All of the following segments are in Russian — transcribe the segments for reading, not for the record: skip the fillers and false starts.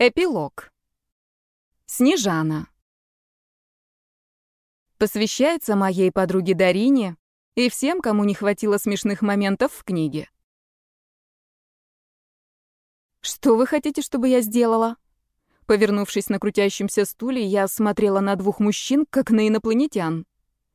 Эпилог. Снежана. Посвящается моей подруге Дарине и всем, кому не хватило смешных моментов в книге. «Что вы хотите, чтобы я сделала?» Повернувшись на крутящемся стуле, я смотрела на двух мужчин, как на инопланетян.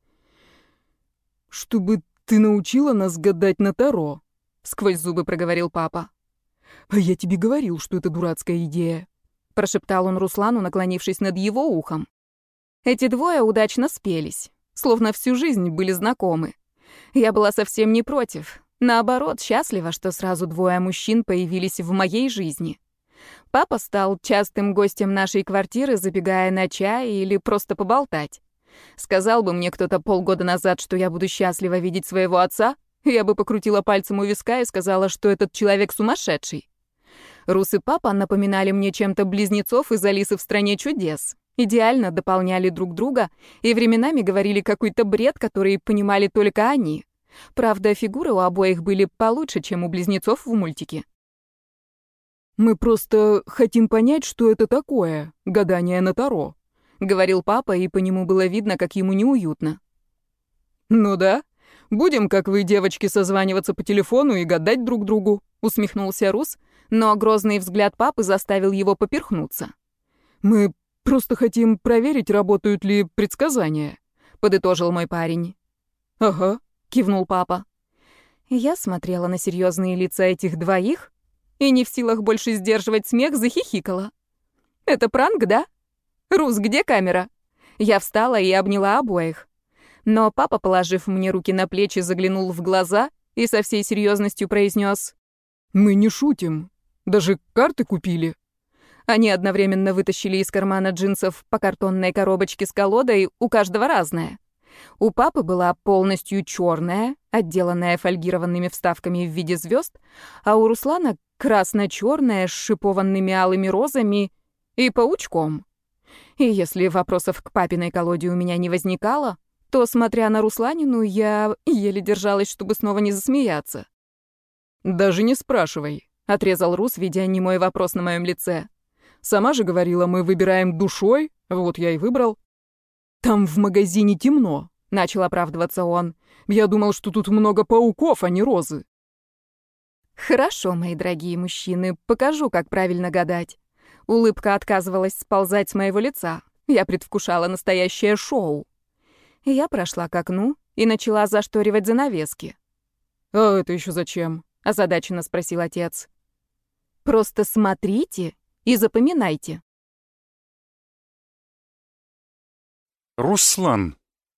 «Чтобы ты научила нас гадать на Таро», — сквозь зубы проговорил папа. «А я тебе говорил, что это дурацкая идея», — прошептал он Руслану, наклонившись над его ухом. Эти двое удачно спелись, словно всю жизнь были знакомы. Я была совсем не против. Наоборот, счастлива, что сразу двое мужчин появились в моей жизни. Папа стал частым гостем нашей квартиры, забегая на чай или просто поболтать. Сказал бы мне кто-то полгода назад, что я буду счастлива видеть своего отца, я бы покрутила пальцем у виска и сказала, что этот человек сумасшедший. Рус и папа напоминали мне чем-то близнецов из «Алисы в стране чудес». Идеально дополняли друг друга и временами говорили какой-то бред, который понимали только они. Правда, фигуры у обоих были получше, чем у близнецов в мультике. «Мы просто хотим понять, что это такое, гадание на Таро», — говорил папа, и по нему было видно, как ему неуютно. «Ну да, будем, как вы, девочки, созваниваться по телефону и гадать друг другу», — усмехнулся Рус, но грозный взгляд папы заставил его поперхнуться. «Мы просто хотим проверить, работают ли предсказания», — подытожил мой парень. «Ага», — кивнул папа. Я смотрела на серьезные лица этих двоих и не в силах больше сдерживать смех, захихикала. «Это пранк, да? Рус, где камера?» Я встала и обняла обоих. Но папа, положив мне руки на плечи, заглянул в глаза и со всей серьезностью произнес: «Мы не шутим. Даже карты купили». Они одновременно вытащили из кармана джинсов по картонной коробочке с колодой, у каждого разная. У папы была полностью черная, отделанная фольгированными вставками в виде звезд, а у Руслана красно-черная с шипованными алыми розами и паучком. И если вопросов к папиной колоде у меня не возникало, то, смотря на Русланину, я еле держалась, чтобы снова не засмеяться. «Даже не спрашивай», — отрезал Рус, видя немой вопрос на моем лице. «Сама же говорила, мы выбираем душой, вот я и выбрал». «Там в магазине темно», — начал оправдываться он. «Я думал, что тут много пауков, а не розы». «Хорошо, мои дорогие мужчины, покажу, как правильно гадать». Улыбка отказывалась сползать с моего лица. Я предвкушала настоящее шоу. Я прошла к окну и начала зашторивать занавески. «А это еще зачем?» — озадаченно спросил отец. «Просто смотрите и запоминайте». Руслан.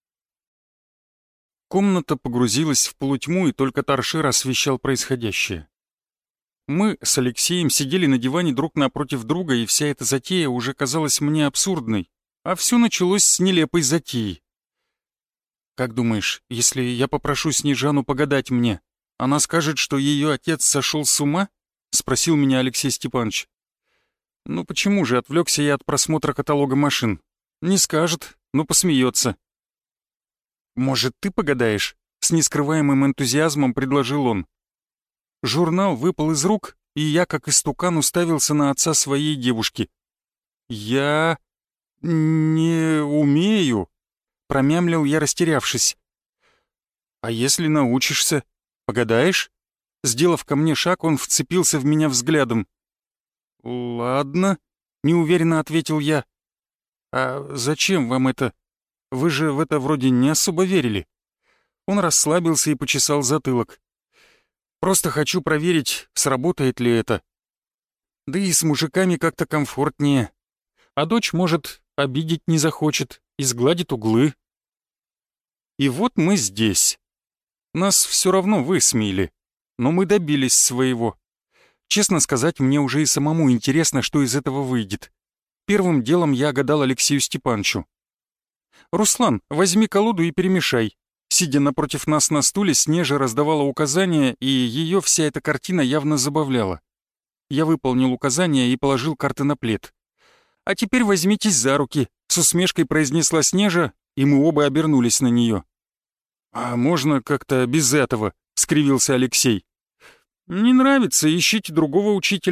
Комната погрузилась в полутьму, и только торшер освещал происходящее. Мы с Алексеем сидели на диване друг напротив друга, и вся эта затея уже казалась мне абсурдной, а все началось с нелепой затеи. «Как думаешь, если я попрошу Снежану погадать мне, она скажет, что ее отец сошел с ума?» — спросил меня Алексей Степанович. «Ну почему же?» — отвлекся я от просмотра каталога машин. «Не скажет, но посмеется». «Может, ты погадаешь?» — с нескрываемым энтузиазмом предложил он. Журнал выпал из рук, и я, как истукан, уставился на отца своей девушки. «Я не умею», — промямлил я, растерявшись. «А если научишься, погадаешь?» Сделав ко мне шаг, он вцепился в меня взглядом. «Ладно», — неуверенно ответил я. «А зачем вам это? Вы же в это вроде не особо верили». Он расслабился и почесал затылок. «Просто хочу проверить, сработает ли это. Да и с мужиками как-то комфортнее. А дочь, может, обидеть не захочет и сгладит углы». И вот мы здесь. Нас все равно высмеяли, но мы добились своего. Честно сказать, мне уже и самому интересно, что из этого выйдет. Первым делом я гадал Алексею Степановичу. «Руслан, возьми колоду и перемешай». Сидя напротив нас на стуле, Снежа раздавала указания, и ее вся эта картина явно забавляла. Я выполнил указания и положил карты на плед. «А теперь возьмитесь за руки», — с усмешкой произнесла Снежа, и мы оба обернулись на нее. «А можно как-то без этого?» — скривился Алексей. «Не нравится, ищите другого учителя».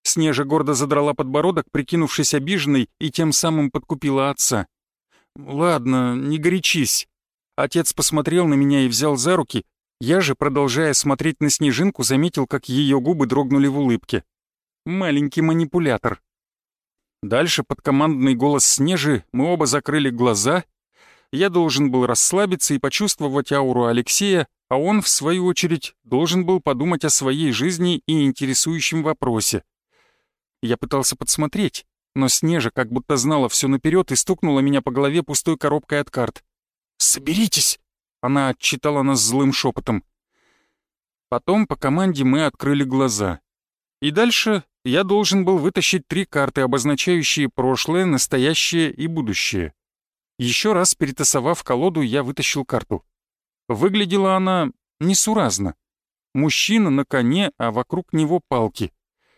Снежа гордо задрала подбородок, прикинувшись обиженной, и тем самым подкупила отца. «Ладно, не горячись». Отец посмотрел на меня и взял за руки. Я же, продолжая смотреть на Снежинку, заметил, как ее губы дрогнули в улыбке. Маленький манипулятор. Дальше под командный голос Снежи мы оба закрыли глаза. Я должен был расслабиться и почувствовать ауру Алексея, а он, в свою очередь, должен был подумать о своей жизни и интересующем вопросе. Я пытался подсмотреть, но Снежа как будто знала все наперед и стукнула меня по голове пустой коробкой от карт. «Соберитесь!» — она отчитала нас злым шепотом. Потом по команде мы открыли глаза. И дальше я должен был вытащить 3 карты, обозначающие прошлое, настоящее и будущее. Еще раз перетасовав колоду, я вытащил карту. Выглядела она несуразно. Мужчина на коне, а вокруг него палки.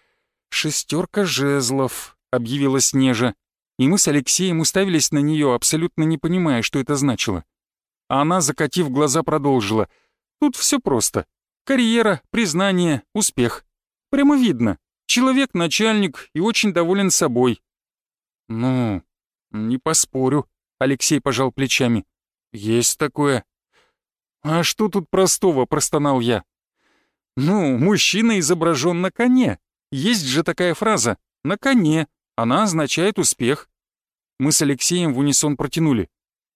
«6 жезлов», — объявила Снежа, и мы с Алексеем уставились на нее, абсолютно не понимая, что это значило. А она, закатив глаза, продолжила. «Тут все просто. Карьера, признание, успех. Прямо видно. Человек начальник и очень доволен собой». «Ну, не поспорю», — Алексей пожал плечами. «Есть такое». «А что тут простого?» — простонал я. «Ну, мужчина изображен на коне. Есть же такая фраза «на коне». Она означает успех». Мы с Алексеем в унисон протянули.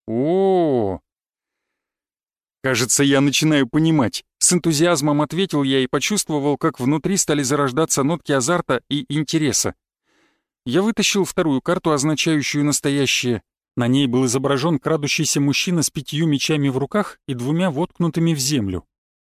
О, кажется, я начинаю понимать. С энтузиазмом ответил я и почувствовал, как внутри стали зарождаться нотки азарта и интереса. Я вытащил 2 карту, означающую настоящее. На ней был изображен крадущийся мужчина с 5 мечами в руках и 2 воткнутыми в землю.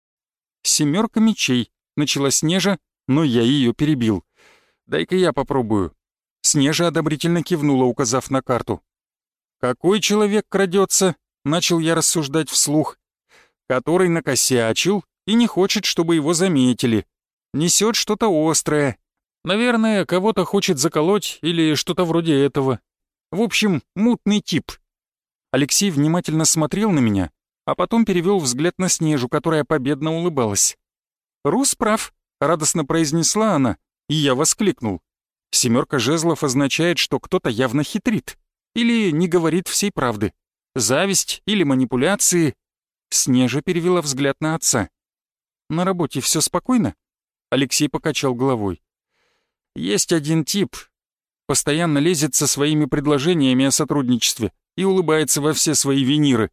«7 мечей», — начала Снежа, но я ее перебил. «Дай-ка я попробую». Снежа одобрительно кивнула, указав на карту. «Какой человек крадется?» — начал я рассуждать вслух. «Который накосячил и не хочет, чтобы его заметили. Несет что-то острое. Наверное, кого-то хочет заколоть или что-то вроде этого. В общем, мутный тип». Алексей внимательно смотрел на меня, а потом перевел взгляд на Снежу, которая победно улыбалась. «Рус прав», — радостно произнесла она, и я воскликнул. 7 жезлов означает, что кто-то явно хитрит или не говорит всей правды. Зависть или манипуляции. Снежа перевела взгляд на отца. «На работе все спокойно?» Алексей покачал головой. «Есть один тип. Постоянно лезет со своими предложениями о сотрудничестве и улыбается во все свои виниры».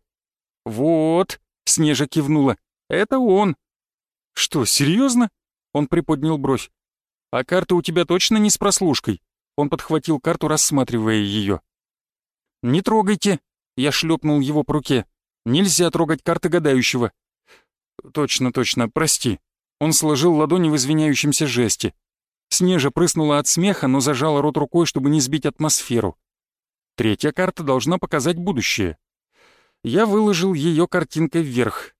«Вот», — Снежа кивнула, — «это он». «Что, серьезно?» — он приподнял бровь. «А карта у тебя точно не с прослушкой?» Он подхватил карту, рассматривая ее. «Не трогайте!» — я шлепнул его по руке. «Нельзя трогать карты гадающего». «Точно, прости». Он сложил ладони в извиняющемся жесте. Снежа прыснула от смеха, но зажала рот рукой, чтобы не сбить атмосферу. 3 карта должна показать будущее. Я выложил ее картинкой вверх.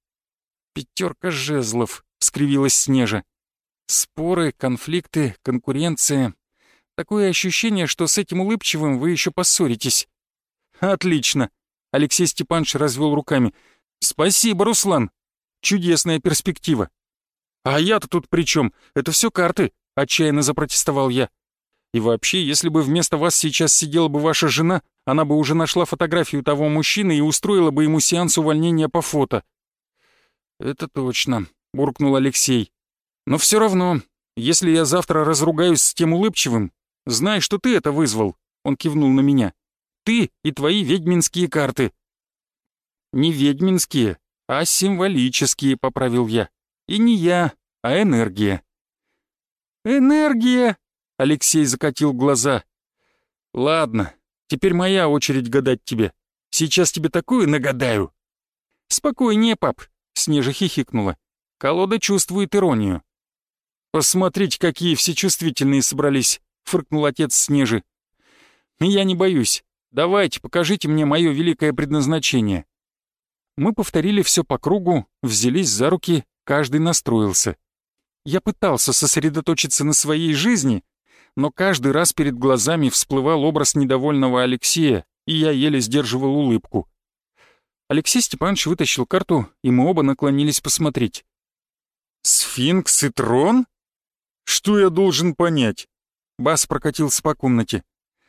5 жезлов, — скривилась Снежа. Споры, конфликты, конкуренция. Такое ощущение, что с этим улыбчивым вы еще поссоритесь. Отлично. Алексей Степанович развел руками. Спасибо, Руслан. Чудесная перспектива. А я-то тут при чем? Это все карты, отчаянно запротестовал я. И вообще, если бы вместо вас сейчас сидела бы ваша жена, она бы уже нашла фотографию того мужчины и устроила бы ему сеанс увольнения по фото. Это точно, буркнул Алексей. Но все равно, если я завтра разругаюсь с тем улыбчивым, знай, что ты это вызвал. Он кивнул на меня. Ты и твои ведьминские карты. Не ведьминские, а символические, поправил я. И не я, а энергия. Энергия! Алексей закатил глаза. Ладно, теперь моя очередь гадать тебе. Сейчас тебе такую нагадаю. Спокойнее, пап, Снежа хихикнула. Колода чувствует иронию. «Посмотрите, какие все чувствительные собрались», — фыркнул отец Снежи. «Я не боюсь. Давайте, покажите мне мое великое предназначение». Мы повторили все по кругу, взялись за руки, каждый настроился. Я пытался сосредоточиться на своей жизни, но каждый раз перед глазами всплывал образ недовольного Алексея, и я еле сдерживал улыбку. Алексей Степанович вытащил карту, и мы оба наклонились посмотреть. «Сфинкс и трон? Что я должен понять? Бас прокатился по комнате.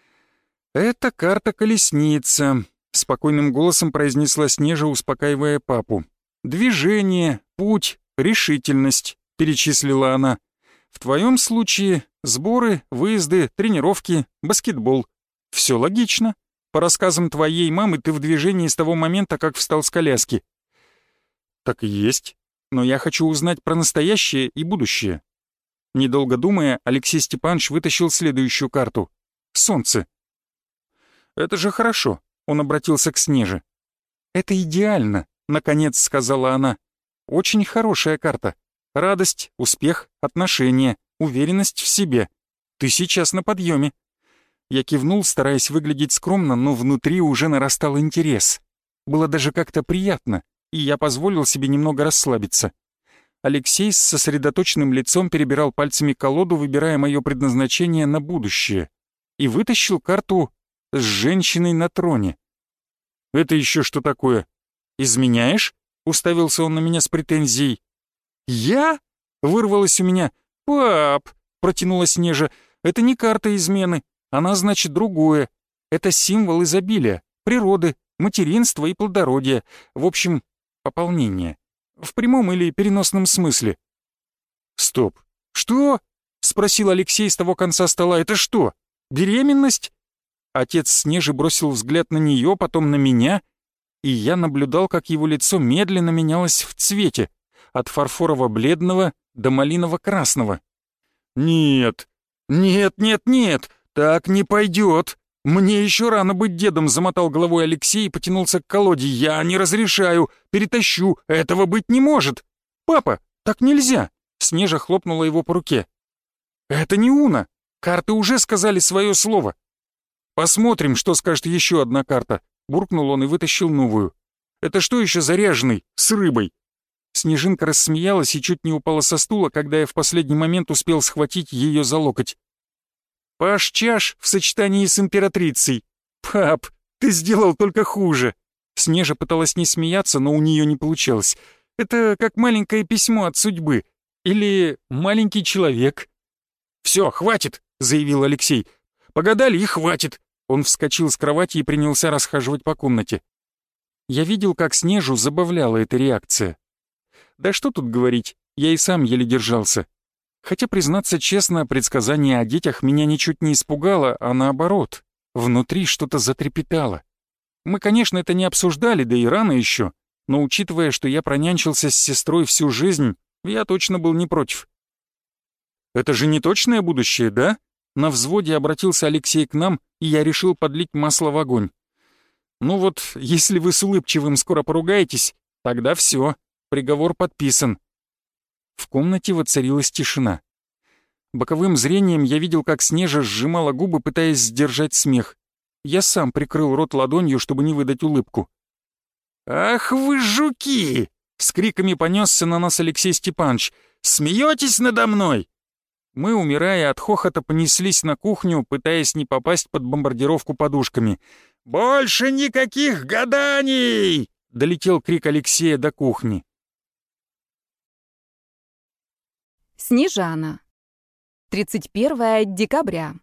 «Это карта колесница», — спокойным голосом произнесла Снежа, успокаивая папу. «Движение, путь, решительность», — перечислила она. «В твоем случае сборы, выезды, тренировки, баскетбол. Все логично. По рассказам твоей мамы ты в движении с того момента, как встал с коляски». «Так и есть. Но я хочу узнать про настоящее и будущее». Недолго думая, Алексей Степанович вытащил следующую карту. «Солнце». «Это же хорошо», — он обратился к Снеже. «Это идеально», — наконец сказала она. «Очень хорошая карта. Радость, успех, отношения, уверенность в себе. Ты сейчас на подъеме». Я кивнул, стараясь выглядеть скромно, но внутри уже нарастал интерес. Было даже как-то приятно, и я позволил себе немного расслабиться. Алексей с сосредоточенным лицом перебирал пальцами колоду, выбирая мое предназначение на будущее, и вытащил карту с женщиной на троне. «Это еще что такое? Изменяешь?» — уставился он на меня с претензией. «Я?» — вырвалось у меня. «Пап!» — протянула Снежа. «Это не карта измены. Она значит другое. Это символ изобилия, природы, материнства и плодородия. В общем, пополнения. В прямом или переносном смысле». «Стоп. Что?» — спросил Алексей с того конца стола. «Это что, беременность?» Отец Снежи бросил взгляд на нее, потом на меня, и я наблюдал, как его лицо медленно менялось в цвете, от фарфорово-бледного до малиново-красного. «Нет, нет, нет, нет, так не пойдет. Мне еще рано быть дедом», — замотал головой Алексей и потянулся к колоде. «Я не разрешаю, перетащу, этого быть не может». «Папа, так нельзя», — Снежа хлопнула его по руке. «Это не Уна, карты уже сказали свое слово». «Посмотрим, что скажет еще одна карта», — буркнул он и вытащил новую. «Это что еще за ряженый, с рыбой?» Снежинка рассмеялась и чуть не упала со стула, когда я в последний момент успел схватить ее за локоть. «Паш-чаш в сочетании с императрицей. Пап, ты сделал только хуже». Снежа пыталась не смеяться, но у нее не получалось. «Это как маленькое письмо от судьбы. Или маленький человек». «Все, хватит», — заявил Алексей. «Погадали и хватит». Он вскочил с кровати и принялся расхаживать по комнате. Я видел, как Снежу забавляла эта реакция. Да что тут говорить, я и сам еле держался. Хотя, признаться честно, предсказание о детях меня ничуть не испугало, а наоборот, внутри что-то затрепетало. Мы, конечно, это не обсуждали, да и рано еще, но учитывая, что я пронянчился с сестрой всю жизнь, я точно был не против. «Это же не точное будущее, да?» На взводе обратился Алексей к нам, и я решил подлить масло в огонь. «Ну вот, если вы с Улыбчивым скоро поругаетесь, тогда все, приговор подписан». В комнате воцарилась тишина. Боковым зрением я видел, как Снежа сжимала губы, пытаясь сдержать смех. Я сам прикрыл рот ладонью, чтобы не выдать улыбку. «Ах вы жуки!» — с криками понесся на нас Алексей Степанович. «Смеетесь надо мной?» Мы, умирая от хохота, понеслись на кухню, пытаясь не попасть под бомбардировку подушками. «Больше никаких гаданий!» — долетел крик Алексея до кухни. Снежана. 31 декабря.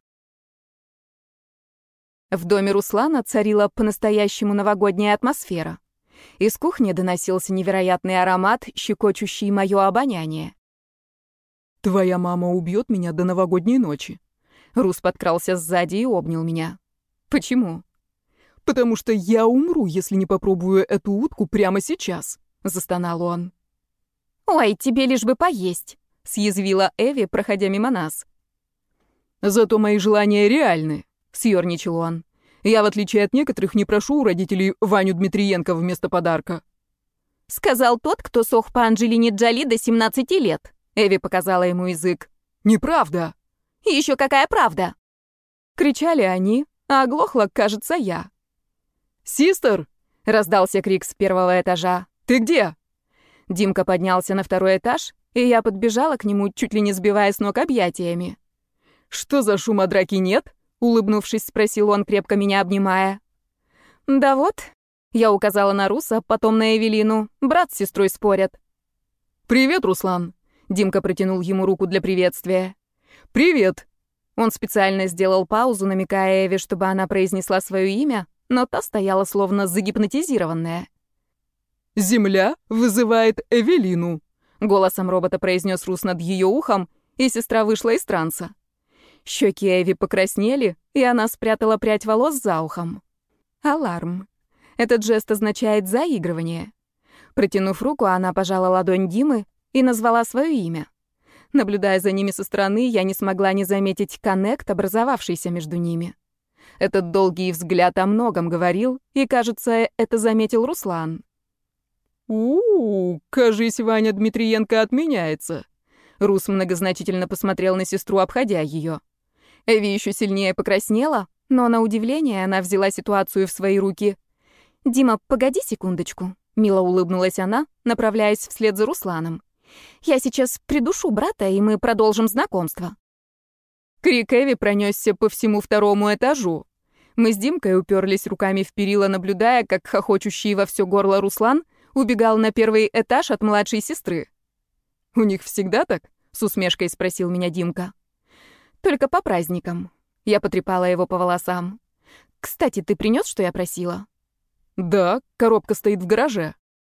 В доме Руслана царила по-настоящему новогодняя атмосфера. Из кухни доносился невероятный аромат, щекочущий мое обоняние. «Твоя мама убьет меня до новогодней ночи». Рус подкрался сзади и обнял меня. «Почему?» «Потому что я умру, если не попробую эту утку прямо сейчас», — застонал он. «Ой, тебе лишь бы поесть», — съязвила Эви, проходя мимо нас. «Зато мои желания реальны», — съёрничал он. «Я, в отличие от некоторых, не прошу у родителей Ваню Дмитриенко вместо подарка». Сказал тот, кто сох по Анджелине Джоли до 17 лет. Эви показала ему язык. «Неправда». «Еще какая правда?» Кричали они, а оглохла, кажется, я. «Систер!» — раздался крик с первого этажа. «Ты где?» Димка поднялся на второй этаж, и я подбежала к нему, чуть ли не сбивая с ног объятиями. «Что за шума, драки нет?» — улыбнувшись, спросил он, крепко меня обнимая. «Да вот», — я указала на Руса, потом на Эвелину. Брат с сестрой спорят. «Привет, Руслан!» — Димка протянул ему руку для приветствия. «Привет!» Он специально сделал паузу, намекая Эви, чтобы она произнесла свое имя, но та стояла словно загипнотизированная. «Земля вызывает Эвелину», — голосом робота произнес Рус над ее ухом, и сестра вышла из транса. Щеки Эви покраснели, и она спрятала прядь волос за ухом. Аларм. Этот жест означает заигрывание. Протянув руку, она пожала ладонь Димы и назвала свое имя. Наблюдая за ними со стороны, я не смогла не заметить коннект, образовавшийся между ними. Этот долгий взгляд о многом говорил, и, кажется, это заметил Руслан. Кажись, Ваня Дмитриенко отменяется». Рус многозначительно посмотрел на сестру, обходя ее. Эви еще сильнее покраснела, но на удивление она взяла ситуацию в свои руки. «Дима, погоди секундочку», — мило улыбнулась она, направляясь вслед за Русланом. «Я сейчас придушу брата, и мы продолжим знакомство». Крик Эви пронесся по всему второму этажу. Мы с Димкой уперлись руками в перила, наблюдая, как хохочущий во все горло Руслан убегал на первый этаж от младшей сестры. «У них всегда так?» — с усмешкой спросил меня Димка. «Только по праздникам». Я потрепала его по волосам. «Кстати, ты принес, что я просила?» «Да, коробка стоит в гараже».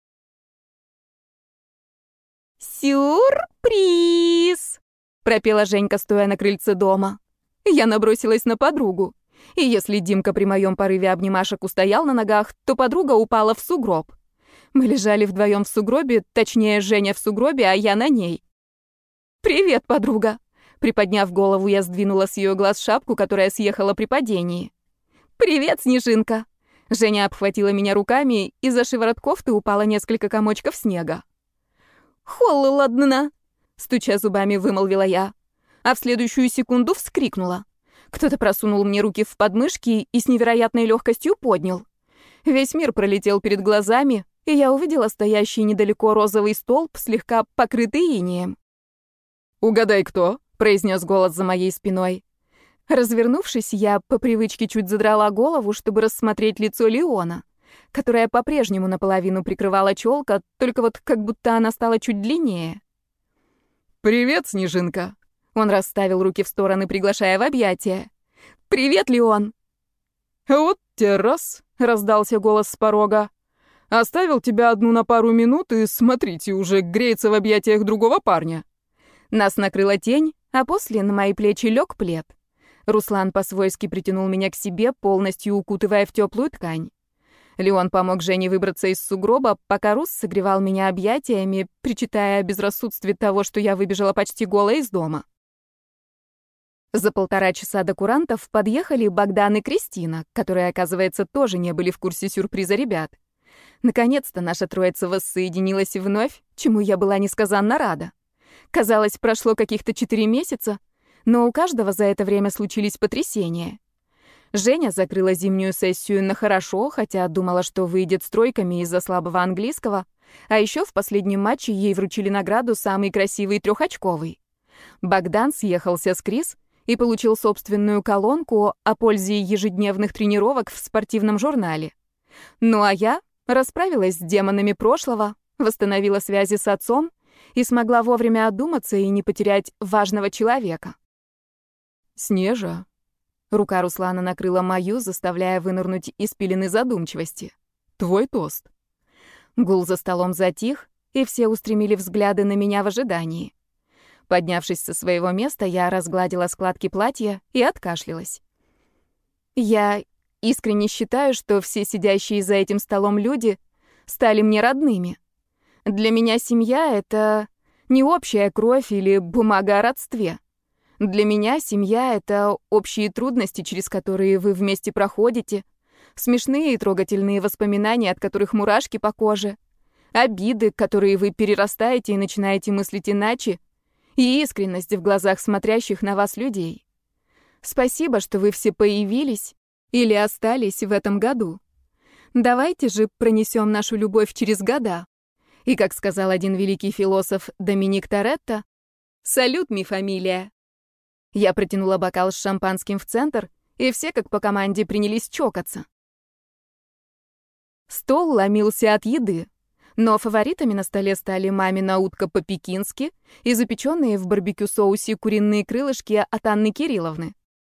«Сюрприз!» — пропела Женька, стоя на крыльце дома. Я набросилась на подругу. И если Димка при моем порыве обнимашек устоял на ногах, то подруга упала в сугроб. Мы лежали вдвоем в сугробе, точнее, Женя в сугробе, а я на ней. «Привет, подруга!» Приподняв голову, я сдвинула с ее глаз шапку, которая съехала при падении. «Привет, Снежинка!» Женя обхватила меня руками, и за шиворот кофты упало несколько комочков снега. «Холодно!» — стуча зубами, вымолвила я, а в следующую секунду вскрикнула. Кто-то просунул мне руки в подмышки и с невероятной легкостью поднял. Весь мир пролетел перед глазами, и я увидела стоящий недалеко розовый столб, слегка покрытый инеем. «Угадай, кто?» — произнес голос за моей спиной. Развернувшись, я по привычке чуть задрала голову, чтобы рассмотреть лицо Леона, которое по-прежнему наполовину прикрывала челка, только вот как будто она стала чуть длиннее. «Привет, Снежинка!» Он расставил руки в стороны, приглашая в объятия. «Привет, Леон!» «Вот те раз!» — раздался голос с порога. «Оставил тебя одну на пару минут, и, смотрите, уже греется в объятиях другого парня». Нас накрыла тень, а после на мои плечи лег плед. Руслан по-свойски притянул меня к себе, полностью укутывая в теплую ткань. Леон помог Жене выбраться из сугроба, пока Рус согревал меня объятиями, причитая о безрассудстве того, что я выбежала почти голая из дома. За 1,5 часа до курантов подъехали Богдан и Кристина, которые, оказывается, тоже не были в курсе сюрприза ребят. Наконец-то наша троица воссоединилась вновь, чему я была несказанно рада. Казалось, прошло каких-то 4 месяца, но у каждого за это время случились потрясения. Женя закрыла зимнюю сессию на хорошо, хотя думала, что выйдет с тройками из-за слабого английского, а еще в последнем матче ей вручили награду «Самый красивый трехочковый». Богдан съехался с Крис и получил собственную колонку о пользе ежедневных тренировок в спортивном журнале. Ну а я расправилась с демонами прошлого, восстановила связи с отцом и смогла вовремя одуматься и не потерять важного человека. «Снежа». Рука Руслана накрыла мою, заставляя вынырнуть из пелены задумчивости. «Твой тост». Гул за столом затих, и все устремили взгляды на меня в ожидании. Поднявшись со своего места, я разгладила складки платья и откашлялась. Я искренне считаю, что все сидящие за этим столом люди стали мне родными. Для меня семья — это не общая кровь или бумага о родстве. Для меня семья — это общие трудности, через которые вы вместе проходите, смешные и трогательные воспоминания, от которых мурашки по коже, обиды, которые вы перерастаете и начинаете мыслить иначе, и искренность в глазах смотрящих на вас людей. Спасибо, что вы все появились или остались в этом году. Давайте же пронесем нашу любовь через года. И, как сказал один великий философ Доминик Торетто, «Салют, ми фамилия». Я протянула бокал с шампанским в центр, и все, как по команде, принялись чокаться. Стол ломился от еды. Но фаворитами на столе стали мамина утка по-пекински и запеченные в барбекю-соусе куриные крылышки от Анны Кирилловны.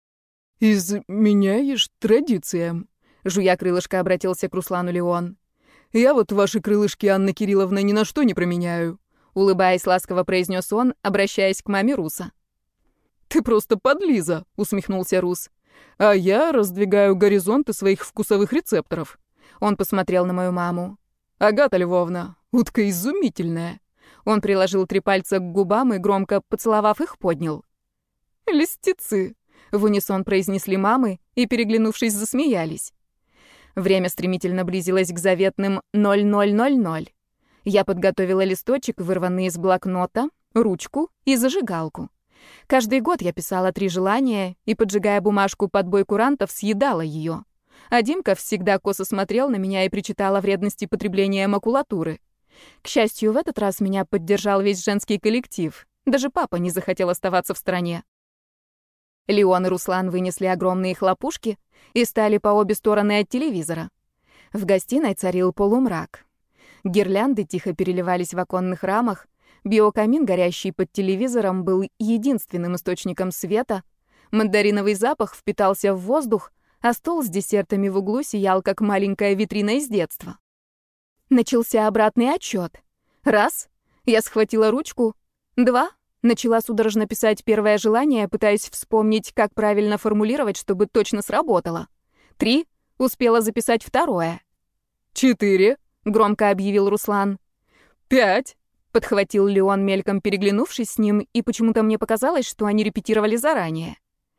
«Изменяешь традициям», — жуя крылышко обратился к Руслану Леон. «Я вот ваши крылышки, Анна Кирилловна, ни на что не променяю», — улыбаясь ласково произнес он, обращаясь к маме Руса. «Ты просто подлиза», — усмехнулся Рус. «А я раздвигаю горизонты своих вкусовых рецепторов». Он посмотрел на мою маму. «Агата Львовна, утка изумительная». Он приложил 3 пальца к губам и, громко поцеловав их, поднял. «Льстецы», — в унисон произнесли мамы и, переглянувшись, засмеялись. Время стремительно близилось к заветным 00:00. Я подготовила листочек, вырванный из блокнота, ручку и зажигалку. Каждый год я писала 3 желания и, поджигая бумажку под бой курантов, съедала ее. А Димка всегда косо смотрел на меня и причитал о вредности потребления макулатуры. К счастью, в этот раз меня поддержал весь женский коллектив. Даже папа не захотел оставаться в стороне. Леон и Руслан вынесли огромные хлопушки и стали по обе стороны от телевизора. В гостиной царил полумрак. Гирлянды тихо переливались в оконных рамах, биокамин, горящий под телевизором, был единственным источником света, мандариновый запах впитался в воздух, а стол с десертами в углу сиял, как маленькая витрина из детства. Начался обратный отсчет. 1. Я схватила ручку. 2. Начала судорожно писать первое желание, пытаясь вспомнить, как правильно формулировать, чтобы точно сработало. 3. Успела записать 2. 4, — громко объявил Руслан. 5. Подхватил Леон, мельком переглянувшись с ним, и почему-то мне показалось, что они репетировали заранее.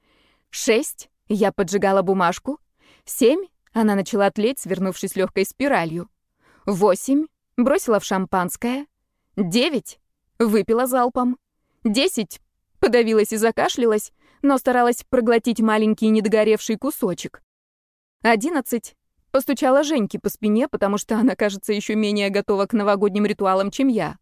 6. Я поджигала бумажку. 7. Она начала тлеть, свернувшись легкой спиралью. 8. Бросила в шампанское. 9. Выпила залпом. 10. Подавилась и закашлялась, но старалась проглотить маленький недогоревший кусочек. 11. Постучала Женьке по спине, потому что она, кажется, еще менее готова к новогодним ритуалам, чем я.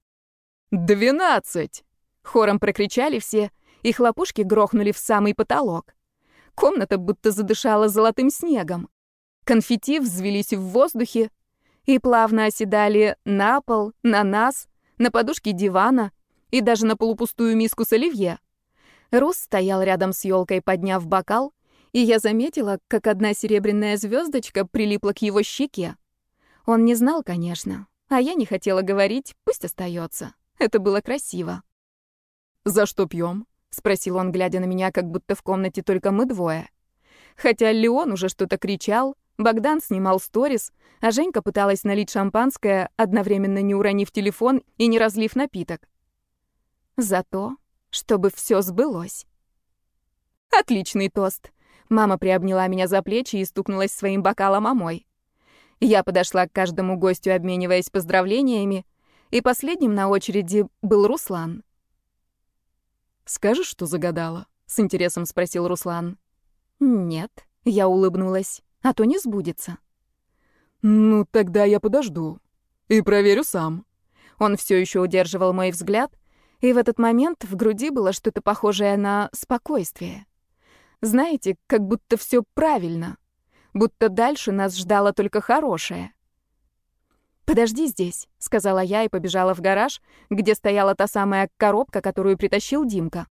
12. Хором прокричали все, и хлопушки грохнули в самый потолок. Комната будто задышала золотым снегом. Конфетти взвелись в воздухе и плавно оседали на пол, на нас, на подушки дивана и даже на полупустую миску с оливье. Рус стоял рядом с елкой, подняв бокал, и я заметила, как одна серебряная звездочка прилипла к его щеке. Он не знал, конечно, а я не хотела говорить, пусть остается. Это было красиво. «За что пьем?» — спросил он, глядя на меня, как будто в комнате только мы двое. Хотя Леон уже что-то кричал, Богдан снимал сторис, а Женька пыталась налить шампанское, одновременно не уронив телефон и не разлив напиток. За то, чтобы все сбылось. Отличный тост. Мама приобняла меня за плечи и стукнулась своим бокалом о мой. Я подошла к каждому гостю, обмениваясь поздравлениями, и последним на очереди был Руслан. «Скажешь, что загадала?» — с интересом спросил Руслан. «Нет», — я улыбнулась, — «а то не сбудется». «Ну, тогда я подожду и проверю сам». Он все еще удерживал мой взгляд, и в этот момент в груди было что-то похожее на спокойствие. Знаете, как будто все правильно, будто дальше нас ждало только хорошее. «Подожди здесь», — сказала я и побежала в гараж, где стояла та самая коробка, которую притащил Димка.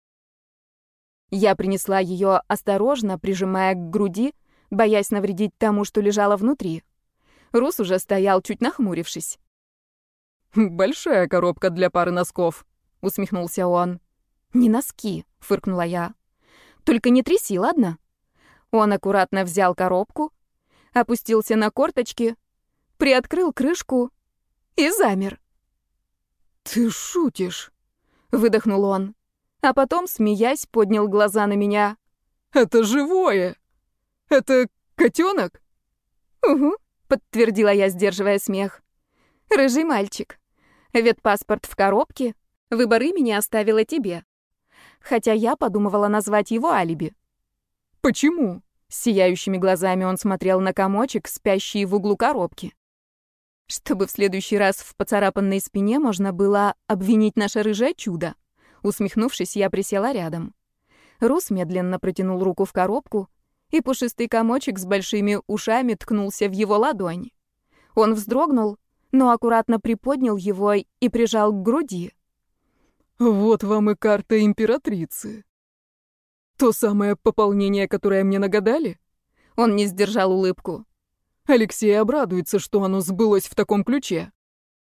Я принесла ее осторожно, прижимая к груди, боясь навредить тому, что лежало внутри. Рус уже стоял, чуть нахмурившись. «Большая коробка для пары носков», — усмехнулся он. «Не носки», — фыркнула я. «Только не тряси, ладно?» Он аккуратно взял коробку, опустился на корточки, приоткрыл крышку и замер. «Ты шутишь?» — выдохнул он, а потом, смеясь, поднял глаза на меня. «Это живое! Это котенок?» «Угу», — подтвердила я, сдерживая смех. «Рыжий мальчик. Ветпаспорт в коробке. Выбор имени оставила тебе. Хотя я подумывала назвать его алиби». «Почему?» С сияющими глазами он смотрел на комочек, спящий в углу коробки. «Чтобы в следующий раз в поцарапанной спине можно было обвинить наше рыжее чудо». Усмехнувшись, я присела рядом. Рус медленно протянул руку в коробку, и пушистый комочек с большими ушами ткнулся в его ладонь. Он вздрогнул, но аккуратно приподнял его и прижал к груди. Вот вам и карта императрицы. То самое пополнение, которое мне нагадали? Он не сдержал улыбку. Алексей обрадуется, что оно сбылось в таком ключе.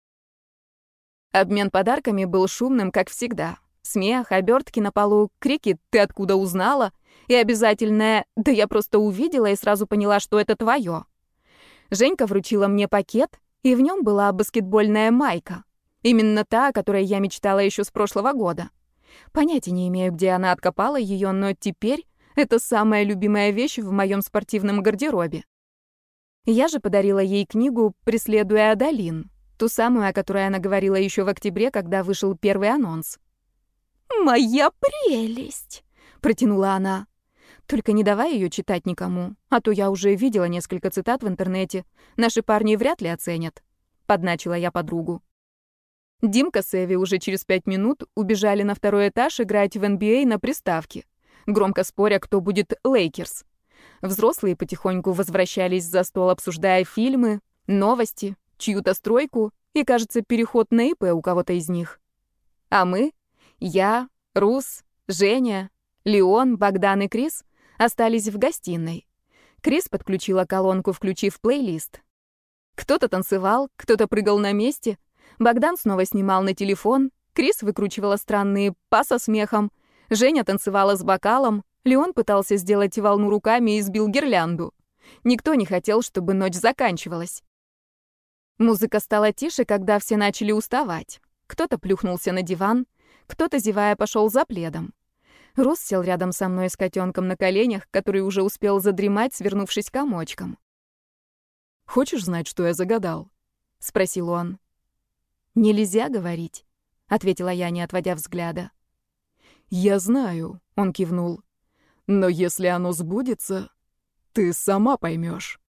Обмен подарками был шумным, как всегда. Смех, обертки на полу, крики «Ты откуда узнала?» и обязательное «Да я просто увидела и сразу поняла, что это твое». Женька вручила мне пакет, и в нем была баскетбольная майка. Именно та, о которой я мечтала еще с прошлого года. Понятия не имею, где она откопала ее, но теперь это самая любимая вещь в моем спортивном гардеробе. Я же подарила ей книгу «Преследуя Адалин», ту самую, о которой она говорила еще в октябре, когда вышел первый анонс. «Моя прелесть!» — протянула она. «Только не давай ее читать никому, а то я уже видела несколько цитат в интернете. Наши парни вряд ли оценят», — подначила я подругу. Димка с Эви уже через 5 минут убежали на второй этаж играть в NBA на приставке, громко споря, кто будет Лейкерс. Взрослые потихоньку возвращались за стол, обсуждая фильмы, новости, чью-то стройку и, кажется, переход на ИП у кого-то из них. А мы, я, Рус, Женя, Леон, Богдан и Крис остались в гостиной. Крис подключила колонку, включив плейлист. Кто-то танцевал, кто-то прыгал на месте. Богдан снова снимал на телефон, Крис выкручивала странные па со смехом, Женя танцевала с бокалом, Леон пытался сделать волну руками и сбил гирлянду. Никто не хотел, чтобы ночь заканчивалась. Музыка стала тише, когда все начали уставать. Кто-то плюхнулся на диван, кто-то, зевая, пошел за пледом. Рус сел рядом со мной с котенком на коленях, который уже успел задремать, свернувшись комочком. «Хочешь знать, что я загадал?» — спросил он. «Нельзя говорить», — ответила я, не отводя взгляда. «Я знаю», — он кивнул. «Но если оно сбудется, ты сама поймешь».